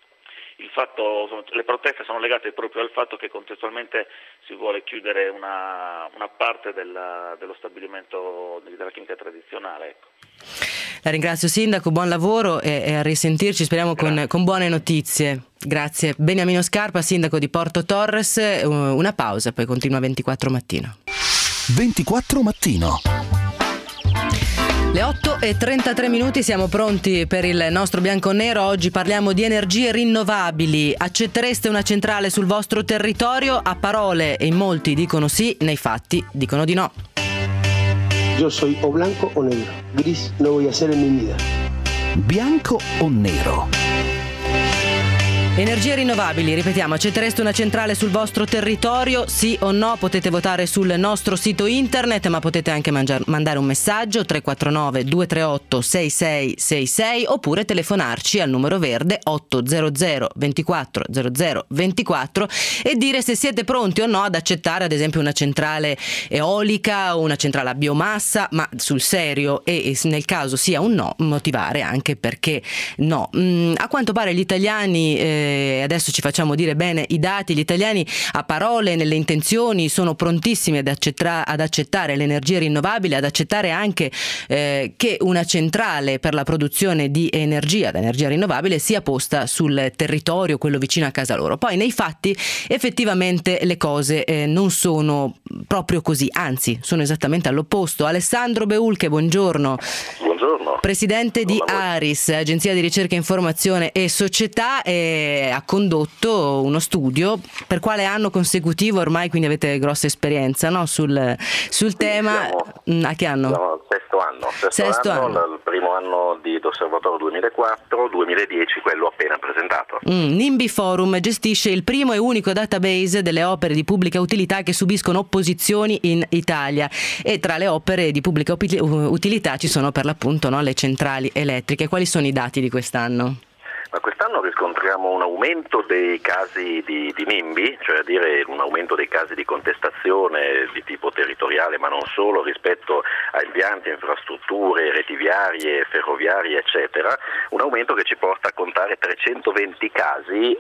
Le proteste sono legate proprio al fatto che contestualmente si vuole chiudere una parte dello stabilimento della chimica tradizionale. Ecco. La ringrazio Sindaco, buon lavoro e a risentirci, speriamo con buone notizie. Grazie. Beniamino Scarpa, Sindaco di Porto Torres. Una pausa, poi continua 24 Mattino. 24 Mattino. Le 8:33, siamo pronti per il nostro bianco-nero. Oggi parliamo di energie rinnovabili. Accettereste una centrale sul vostro territorio? A parole in molti dicono sì, nei fatti dicono di no. Yo soy o blanco o negro. Gris no voy a ser en mi vida. Bianco o nero? Energie rinnovabili, ripetiamo, accettereste una centrale sul vostro territorio? Sì o no? Potete votare sul nostro sito internet, ma potete anche mandare un messaggio 349 238 6666 oppure telefonarci al numero verde 800 24 00 24 e dire se siete pronti o no ad accettare ad esempio una centrale eolica o una centrale a biomassa, ma sul serio, e nel caso sia un no, motivare anche perché no. A quanto pare gli italiani, adesso ci facciamo dire bene i dati, gli italiani a parole, nelle intenzioni, sono prontissimi ad accettare l'energia rinnovabile, ad accettare anche che una centrale per la produzione di energia da energia rinnovabile sia posta sul territorio, quello vicino a casa loro. Poi nei fatti effettivamente le cose non sono proprio così, anzi sono esattamente all'opposto. Alessandro Beulche, buongiorno. buongiorno. Presidente di ARIS, Agenzia di Ricerca, Informazione e Società, ha condotto uno studio per quale anno consecutivo ormai, quindi avete grossa esperienza, no? sul tema. A che anno? Siamo sesto anno, il primo anno di Osservatorio 2004, 2010 quello appena presentato. NIMBY Forum gestisce il primo e unico database delle opere di pubblica utilità che subiscono opposizioni in Italia, e tra le opere di pubblica utilità ci sono per l'appunto, no, le centrali elettriche. Quali sono i dati di quest'anno? Ma quest'anno riscontriamo un aumento dei casi di NIMBY, cioè a dire un aumento dei casi di contestazione di tipo territoriale, ma non solo, rispetto a impianti, infrastrutture, reti viarie, ferroviarie, eccetera, un aumento che ci porta a contare 320 casi,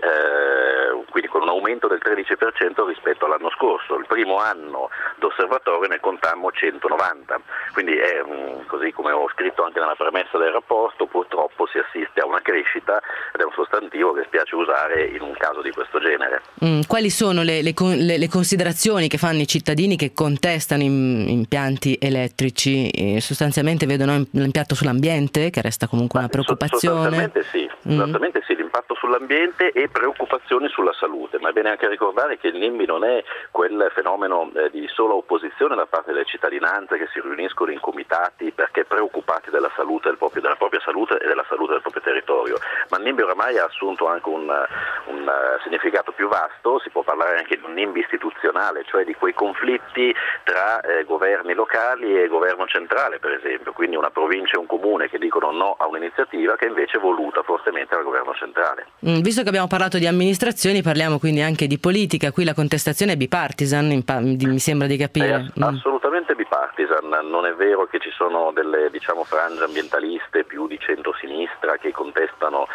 quindi con un aumento del 13% rispetto all'anno scorso. Il primo anno d'osservatorio ne contammo 190, quindi è così come ho scritto anche nella premessa del rapporto, purtroppo si assiste a una crescita ed è un sostantivo che spiace usare in un caso di questo genere. Quali sono le considerazioni che fanno i cittadini che contestano impianti elettrici? Sostanzialmente vedono l'impatto sull'ambiente, che resta comunque una preoccupazione? Sostanzialmente sì, l'impatto sull'ambiente e preoccupazioni sulla salute, ma è bene anche ricordare che il NIMBY non è quel fenomeno di sola opposizione da parte delle cittadinanze che si riuniscono in comitati perché preoccupati della salute della propria salute e della salute del proprio territorio, ma il NIMBY oramai ha assunto anche un significato più vasto. Si può parlare anche di un NIMBY istituzionale, cioè di quei conflitti tra governi locali e governo centrale, per esempio, quindi una provincia e un comune che dicono no a un'iniziativa che invece è voluta fortemente dal governo centrale. Visto che abbiamo parlato di amministrazioni, parliamo quindi anche di politica. Qui la contestazione è bipartisan, mi sembra di capire. È assolutamente bipartisan, non è vero che ci sono delle frange ambientaliste più di centro-sinistra che contestano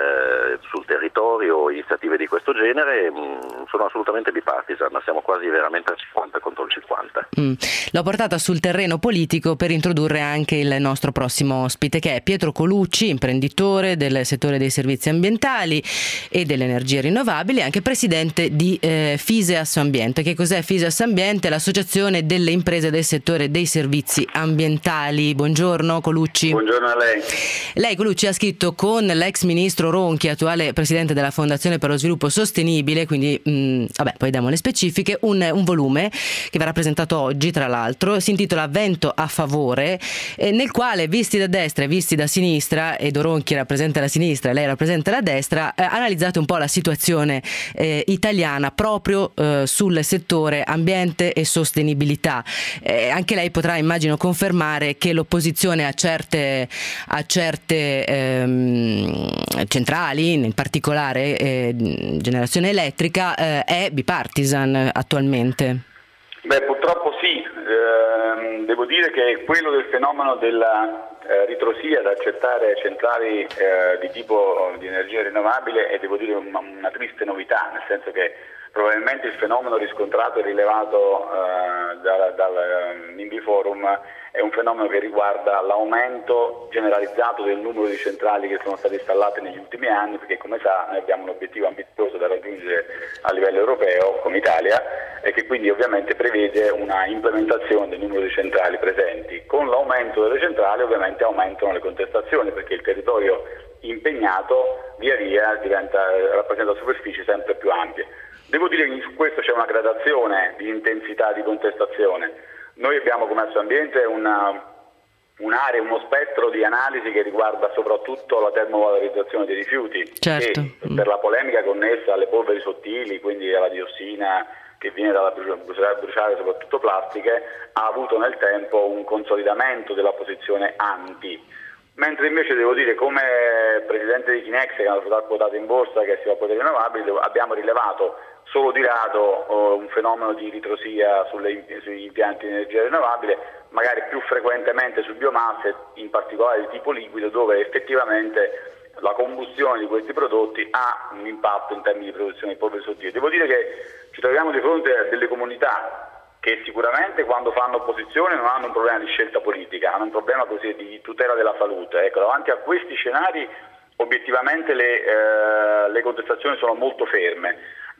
sul territorio iniziative di questo genere, sono assolutamente bipartisan, siamo quasi veramente al 50 contro il 50. L'ho portata sul terreno politico per introdurre anche il nostro prossimo ospite, che è Pietro Colucci, imprenditore del settore dei servizi ambientali e delle energie rinnovabili, anche presidente di FISEAS Ambiente. Che cos'è FISEAS Ambiente? L'associazione delle imprese del settore dei servizi ambientali. Buongiorno Colucci. Buongiorno a lei. Lei, Colucci, ha scritto con l'ex ministro Ronchi, attuale presidente della Fondazione per lo Sviluppo Sostenibile, quindi poi diamo le specifiche, un volume che verrà presentato oggi, tra l'altro, si intitola Vento a favore, nel quale, visti da destra e visti da sinistra, e Ronchi rappresenta la sinistra e lei rappresenta la destra, analizzate un po' la situazione italiana proprio sul settore ambiente e sostenibilità. Anche lei potrà, immagino, confermare che l'opposizione a certe centrali, in particolare generazione elettrica, è bipartisan attualmente. Purtroppo sì. Devo dire che quello del fenomeno della ritrosia ad accettare centrali di tipo di energia rinnovabile è, devo dire, una triste novità, nel senso che probabilmente il fenomeno riscontrato e rilevato dal NIMBY Forum è un fenomeno che riguarda l'aumento generalizzato del numero di centrali che sono state installate negli ultimi anni, perché, come sa, noi abbiamo un obiettivo ambizioso da raggiungere a livello europeo come Italia, e che quindi ovviamente prevede una implementazione del numero di centrali presenti. Con l'aumento delle centrali ovviamente aumentano le contestazioni, perché il territorio impegnato via via rappresenta superfici sempre più ampie. Devo dire che su questo c'è una gradazione di intensità di contestazione. Noi abbiamo come Assoambiente un'area, uno spettro di analisi che riguarda soprattutto la termovalorizzazione dei rifiuti, certo. E per la polemica connessa alle polveri sottili, quindi alla diossina che viene dalla bruciare soprattutto plastiche, ha avuto nel tempo un consolidamento della posizione anti. Mentre invece devo dire, come presidente di Kinex, che è una società quotata in borsa che si occupa delle rinnovabili, abbiamo rilevato solo di rado un fenomeno di ritrosia sugli impianti di energia rinnovabile, magari più frequentemente su biomasse, in particolare di tipo liquido, dove effettivamente la combustione di questi prodotti ha un impatto in termini di produzione di polveri sottili. Devo dire che ci troviamo di fronte a delle comunità che sicuramente quando fanno opposizione non hanno un problema di scelta politica, hanno un problema così di tutela della salute. Ecco, davanti a questi scenari obiettivamente le contestazioni sono molto ferme.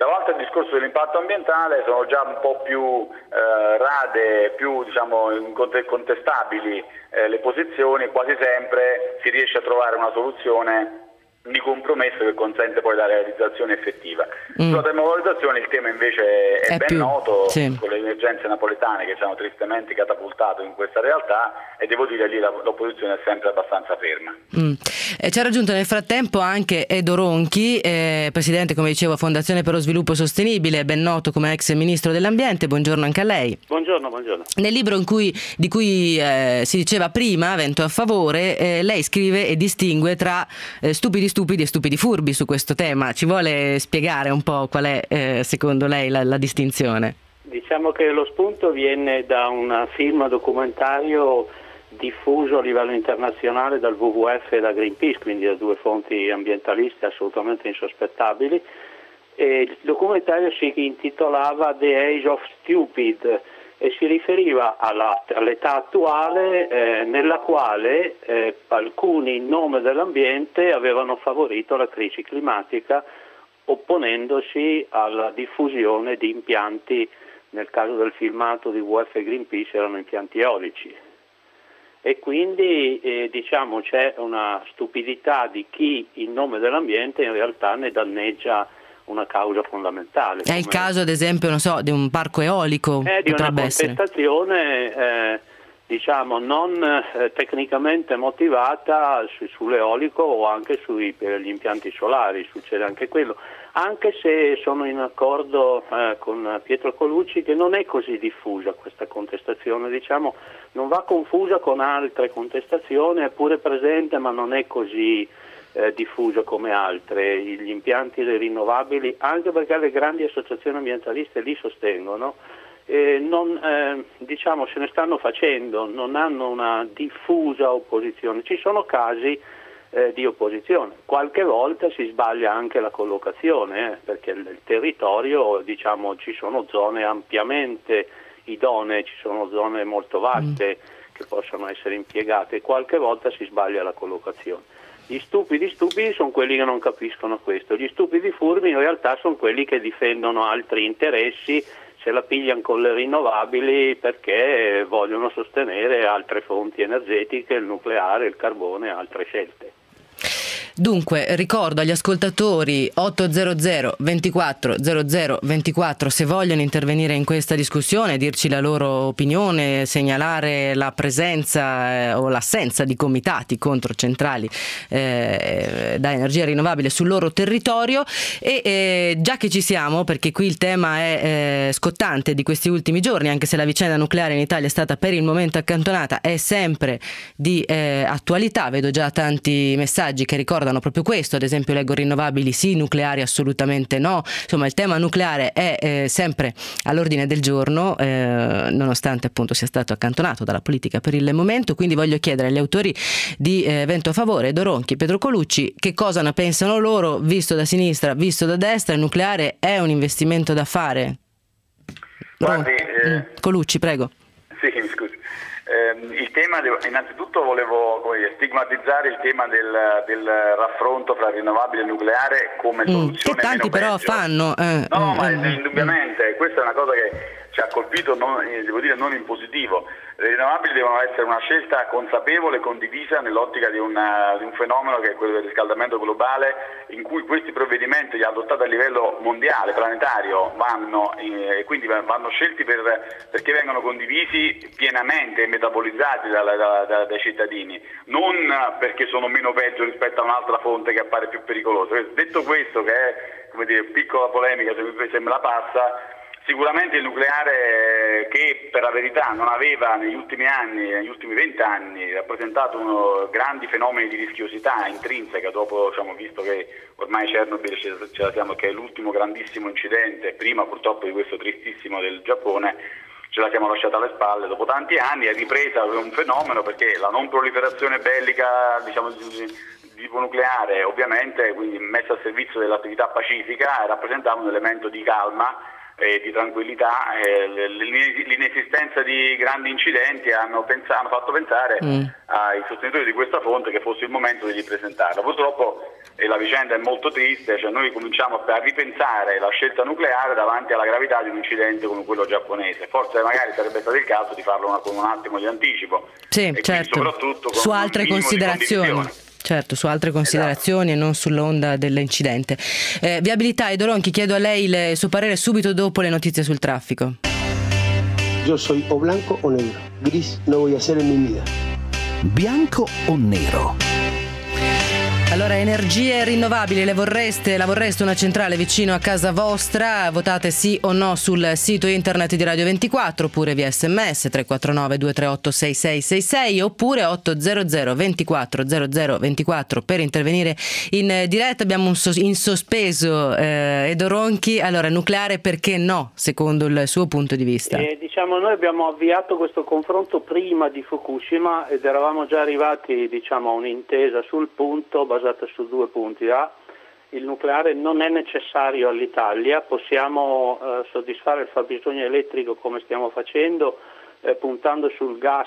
Davanti al discorso dell'impatto ambientale sono già un po' più rade, più contestabili le posizioni, e quasi sempre si riesce a trovare una soluzione di compromesso che consente poi la realizzazione effettiva. Sulla termovalorizzazione il tema invece è ben noto, sì, con le emergenze napoletane che ci hanno tristemente catapultato in questa realtà, e devo dire lì l'opposizione è sempre abbastanza ferma. Ci ha raggiunto nel frattempo anche Edo Ronchi, presidente, come dicevo, Fondazione per lo Sviluppo Sostenibile, ben noto come ex ministro dell'Ambiente. Buongiorno anche a lei. Buongiorno. Nel libro di cui si diceva prima, Vento a Favore, lei scrive e distingue tra stupidi e stupidi furbi su questo tema. Ci vuole spiegare un po' qual è secondo lei la distinzione? Diciamo che lo spunto viene da un film documentario diffuso a livello internazionale dal WWF e da Greenpeace, quindi da due fonti ambientaliste assolutamente insospettabili, e il documentario si intitolava The Age of Stupid e si riferiva all'età attuale nella quale alcuni in nome dell'ambiente avevano favorito la crisi climatica opponendosi alla diffusione di impianti, nel caso del filmato di WWF e Greenpeace erano impianti eolici. E quindi c'è una stupidità di chi in nome dell'ambiente in realtà ne danneggia una causa fondamentale. È il caso ad esempio, di un parco eolico, di una contestazione non tecnicamente motivata sull'eolico o anche per gli impianti solari, succede anche quello, anche se sono in accordo con Pietro Colucci che non è così diffusa questa contestazione, non va confusa con altre contestazioni, è pure presente ma non è così diffusa come altre. Gli impianti rinnovabili, anche perché le grandi associazioni ambientaliste li sostengono, se ne stanno facendo, non hanno una diffusa opposizione. Ci sono casi di opposizione, qualche volta si sbaglia anche la collocazione, perché il territorio, ci sono zone ampiamente idonee, ci sono zone molto vaste che possono essere impiegate, e qualche volta si sbaglia la collocazione. Gli stupidi sono quelli che non capiscono questo, gli stupidi furbi in realtà sono quelli che difendono altri interessi, se la pigliano con le rinnovabili perché vogliono sostenere altre fonti energetiche, il nucleare, il carbone e altre scelte. Dunque, ricordo agli ascoltatori 800 24 00 24 se vogliono intervenire in questa discussione, dirci la loro opinione, segnalare la presenza o l'assenza di comitati contro centrali da energia rinnovabile sul loro territorio. E già che ci siamo, perché qui il tema è scottante di questi ultimi giorni, anche se la vicenda nucleare in Italia è stata per il momento accantonata, è sempre di attualità. Vedo già tanti messaggi che ricordano proprio questo, ad esempio leggo rinnovabili sì, nucleari assolutamente no. Insomma, il tema nucleare è sempre all'ordine del giorno, nonostante appunto sia stato accantonato dalla politica per il momento. Quindi voglio chiedere agli autori di Vento a Favore, Edo Ronchi, Pietro Colucci, che cosa ne pensano loro, visto da sinistra, visto da destra. Il nucleare è un investimento da fare? Guardi, Colucci, prego. Sì, mi scusi. Il tema, innanzitutto volevo stigmatizzare il tema del raffronto fra rinnovabile e nucleare come soluzione che tanti però peggio. fanno. Ma indubbiamente questa è una cosa che ci ha colpito, non in positivo. Le rinnovabili devono essere una scelta consapevole e condivisa nell'ottica di un fenomeno che è quello del riscaldamento globale, in cui questi provvedimenti adottati a livello mondiale, planetario, e quindi vanno scelti perché vengono condivisi pienamente e metabolizzati dai cittadini, non perché sono meno peggio rispetto a un'altra fonte che appare più pericolosa. Detto questo, che è piccola polemica, se me la passa, sicuramente il nucleare, che per la verità non aveva negli ultimi 20 anni rappresentato grandi fenomeni di rischiosità intrinseca, dopo visto che ormai Chernobyl ce la siamo, che è l'ultimo grandissimo incidente, prima purtroppo di questo tristissimo del Giappone, ce la siamo lasciata alle spalle. Dopo tanti anni è ripresa un fenomeno, perché la non proliferazione bellica di tipo nucleare, ovviamente, quindi messa al servizio dell'attività pacifica, rappresentava un elemento di calma e di tranquillità. L'inesistenza di grandi incidenti hanno fatto pensare ai sostenitori di questa fonte che fosse il momento di ripresentarla. Purtroppo e la vicenda è molto triste, cioè noi cominciamo a ripensare la scelta nucleare davanti alla gravità di un incidente come quello giapponese. Forse magari sarebbe stato il caso di farlo con un attimo di anticipo, sì, e certo, soprattutto con su altre considerazioni. Certo, su altre considerazioni, esatto, e non sull'onda dell'incidente. Viabilità, Edo Ronchi, chiedo a lei il suo parere subito dopo le notizie sul traffico. Yo soy o blanco o negro. Gris no voy a ser en mi vida. Bianco o nero? Allora, energie rinnovabili, la vorreste una centrale vicino a casa vostra? Votate sì o no sul sito internet di Radio 24, oppure via sms 349 238 6666, oppure 800 24 00 24 per intervenire in diretta. Abbiamo in sospeso Edo Ronchi. Allora, nucleare perché no, secondo il suo punto di vista? Noi abbiamo avviato questo confronto prima di Fukushima ed eravamo già arrivati a un'intesa sul punto basata su 2 punti. Il nucleare non è necessario all'Italia, possiamo soddisfare il fabbisogno elettrico come stiamo facendo, puntando sul gas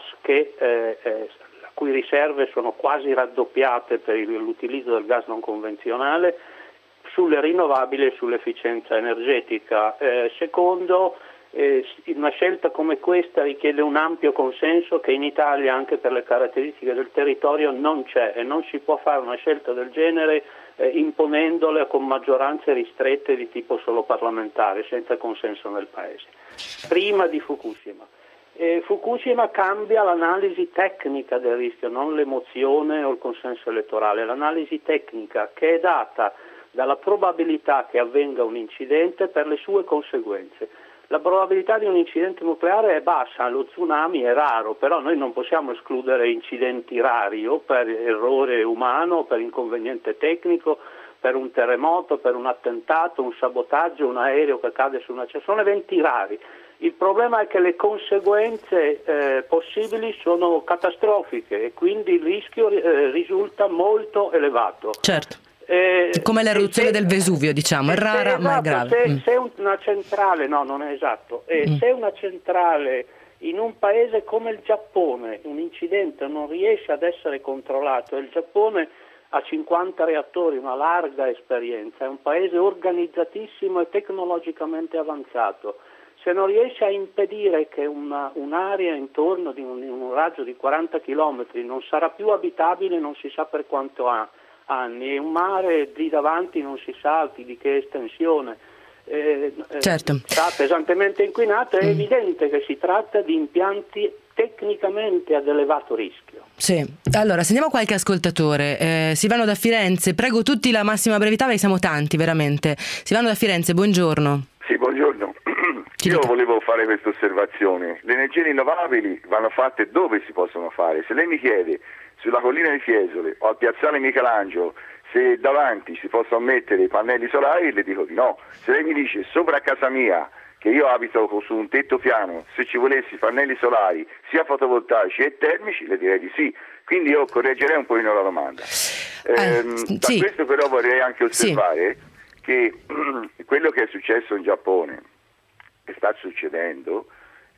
la cui riserve sono quasi raddoppiate per l'utilizzo del gas non convenzionale, sulle rinnovabili e sull'efficienza energetica. Secondo, una scelta come questa richiede un ampio consenso che in Italia, anche per le caratteristiche del territorio, non c'è, e non si può fare una scelta del genere imponendole con maggioranze ristrette di tipo solo parlamentare, senza consenso nel Paese. Prima di Fukushima. Fukushima cambia l'analisi tecnica del rischio, non l'emozione o il consenso elettorale, l'analisi tecnica che è data dalla probabilità che avvenga un incidente per le sue conseguenze. La probabilità di un incidente nucleare è bassa, lo tsunami è raro, però noi non possiamo escludere incidenti rari o per errore umano, per inconveniente tecnico, per un terremoto, per un attentato, un sabotaggio, un aereo che cade su una... sono eventi rari. Il problema è che le conseguenze possibili sono catastrofiche e quindi il rischio risulta molto elevato. Certo. Come l'eruzione del Vesuvio, diciamo, è rara, esatto, ma è grave. Se una centrale, no, non è esatto. Se una centrale in un paese come il Giappone, un incidente non riesce ad essere controllato, e il Giappone ha 50 reattori, una larga esperienza, è un paese organizzatissimo e tecnologicamente avanzato. Se non riesce a impedire che un'area intorno di un raggio di 40 km non sarà più abitabile, non si sa per quanto anni, e un mare lì davanti non si sa di che estensione, certo, sta pesantemente inquinato, è evidente che si tratta di impianti tecnicamente ad elevato rischio. Sì, allora sentiamo qualche ascoltatore. Silvano da Firenze, prego tutti la massima brevità perché siamo tanti veramente. Silvano da Firenze, buongiorno. Sì, buongiorno. Io volevo fare questa osservazione. Le energie rinnovabili vanno fatte dove si possono fare. Se lei mi chiede sulla collina di Fiesole o al piazzale Michelangelo se davanti si possono mettere i pannelli solari, le dico di no. Se lei mi dice sopra casa mia, che io abito su un tetto piano, se ci volessi pannelli solari sia fotovoltaici e termici, le direi di sì. Quindi io correggerei un pochino la domanda. Da questo però vorrei anche osservare che quello che è successo in Giappone e sta succedendo,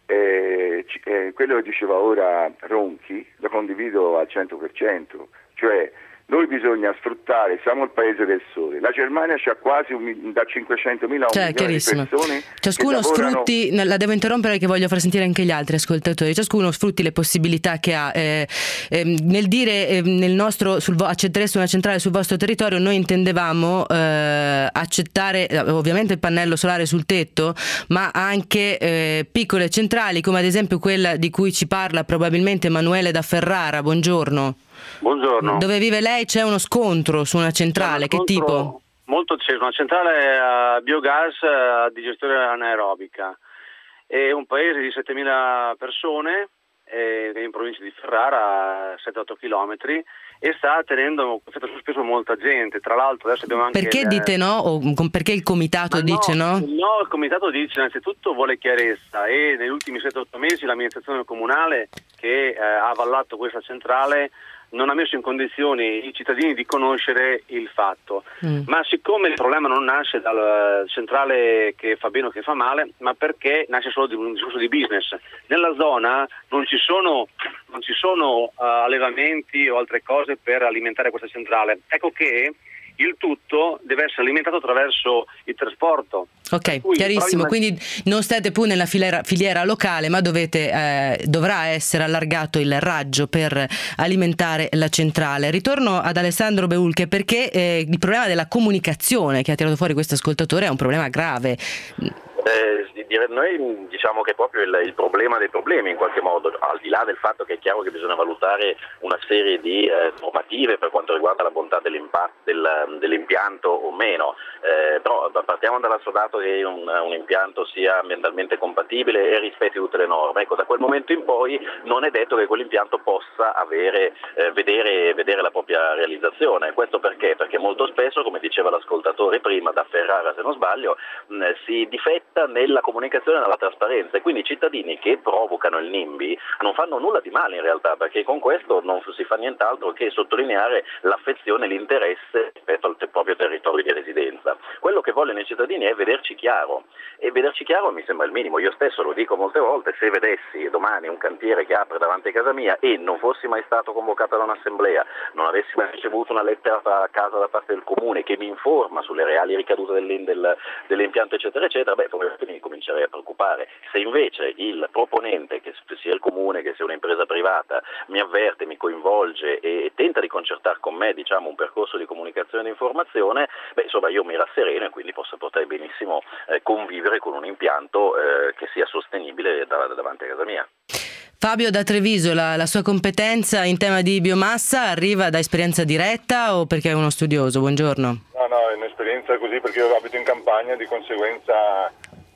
quello che diceva ora Ronchi, lo condivido al 100%, cioè noi bisogna sfruttare, siamo il paese del sole, la Germania c'ha quasi da 500.000 a 1 milione di persone. Ciascuno che lavorano... sfrutti, la devo interrompere perché voglio far sentire anche gli altri ascoltatori, ciascuno sfrutti le possibilità che ha. Nel dire accettereste una centrale sul vostro territorio, noi intendevamo accettare ovviamente il pannello solare sul tetto, ma anche piccole centrali come ad esempio quella di cui ci parla probabilmente Emanuele da Ferrara. Buongiorno. Buongiorno. Dove vive lei c'è uno scontro su una centrale, che tipo? Molto acceso, una centrale a biogas a digestione anaerobica. È un paese di 7.000 persone, in provincia di Ferrara, a 7-8 chilometri, e sta tenendo effetto sospeso molta gente. Tra l'altro adesso abbiamo anche... Perché dite no? O perché il comitato dice no? No, il comitato dice innanzitutto vuole chiarezza, e negli ultimi 7-8 mesi l'amministrazione comunale che ha avallato questa centrale non ha messo in condizioni i cittadini di conoscere il fatto. Ma siccome il problema non nasce dalla centrale che fa bene o che fa male, ma perché nasce solo di un discorso di business. Nella zona non ci sono allevamenti o altre cose per alimentare questa centrale. Ecco che il tutto deve essere alimentato attraverso il trasporto. Ok, chiarissimo, quindi non state più nella filiera locale, ma dovrà essere allargato il raggio per alimentare la centrale. Ritorno ad Alessandro Beulche, perché il problema della comunicazione che ha tirato fuori questo ascoltatore è un problema grave. Noi diciamo che è proprio il problema dei problemi, in qualche modo, al di là del fatto che è chiaro che bisogna valutare una serie di normative per quanto riguarda la bontà dell'impianto o meno, però partiamo dall'assodato che un impianto sia ambientalmente compatibile e rispetti tutte le norme. Ecco, da quel momento in poi non è detto che quell'impianto possa vedere la propria realizzazione. Questo perché? Perché molto spesso, come diceva l'ascoltatore prima, da Ferrara se non sbaglio, si difetta nella comunicazione e nella trasparenza, e quindi i cittadini che provocano il NIMBY non fanno nulla di male in realtà, perché con questo non si fa nient'altro che sottolineare l'affezione e l'interesse rispetto al proprio territorio di residenza. Quello che vogliono i cittadini è vederci chiaro, e vederci chiaro mi sembra il minimo. Io stesso lo dico molte volte: se vedessi domani un cantiere che apre davanti a casa mia e non fossi mai stato convocato da un'assemblea, non avessi mai ricevuto una lettera a casa da parte del comune che mi informa sulle reali ricadute dell'impianto eccetera eccetera, probabilmente mi comincerei a preoccupare. Se invece il proponente, che sia il comune che sia un'impresa privata, mi avverte, mi coinvolge e tenta di concertare con me, diciamo, un percorso di comunicazione e di informazione, insomma io mi rassereno e quindi potrei benissimo convivere con un impianto che sia sostenibile davanti a casa mia. Fabio da Treviso, la sua competenza in tema di biomassa arriva da esperienza diretta o perché è uno studioso? Buongiorno. No, è un'esperienza così perché io abito in campagna, di conseguenza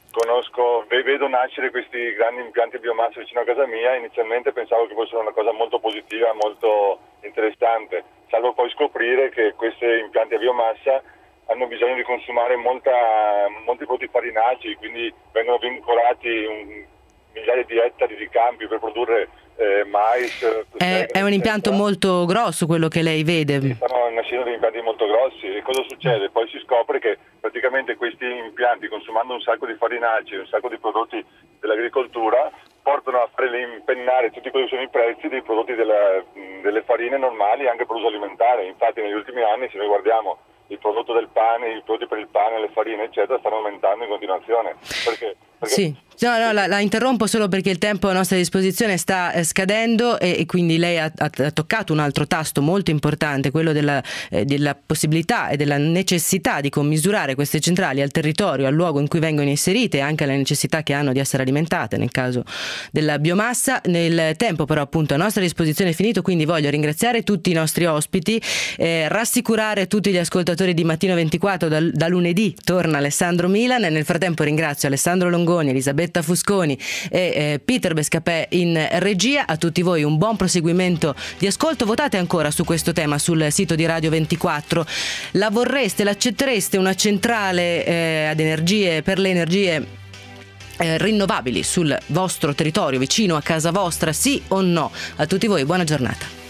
vedo nascere questi grandi impianti biomassa vicino a casa mia. Inizialmente pensavo che fosse una cosa molto positiva, molto interessante, salvo poi scoprire che questi impianti a biomassa hanno bisogno di consumare molti prodotti farinacei, quindi vengono vincolati migliaia di ettari di campi per produrre mais. È un impianto molto grosso quello che lei vede. Stanno nascendo degli impianti molto grossi, e cosa succede? Poi si scopre che praticamente questi impianti, consumando un sacco di farinacei, un sacco di prodotti dell'agricoltura, portano a impennare tutti quelli che sono i prezzi dei prodotti delle farine normali anche per uso alimentare. Infatti negli ultimi anni, se noi guardiamo il prodotto del pane, i prodotti per il pane, le farine eccetera, stanno aumentando in continuazione. Perché Sì, no, la interrompo solo perché il tempo a nostra disposizione sta scadendo e quindi lei ha toccato un altro tasto molto importante, quello della possibilità e della necessità di commisurare queste centrali al territorio, al luogo in cui vengono inserite, e anche alle necessità che hanno di essere alimentate nel caso della biomassa. Nel tempo però appunto a nostra disposizione è finito, quindi voglio ringraziare tutti i nostri ospiti, rassicurare tutti gli ascoltatori di Mattino 24. Da lunedì torna Alessandro Milan, e nel frattempo ringrazio Alessandro Longoni, Elisabetta Fusconi e Peter Bescapè in regia. A tutti voi un buon proseguimento di ascolto. Votate ancora su questo tema sul sito di Radio 24. La vorreste, l'accettereste una centrale ad energie, per le energie rinnovabili sul vostro territorio, vicino a casa vostra, sì o no? A tutti voi buona giornata.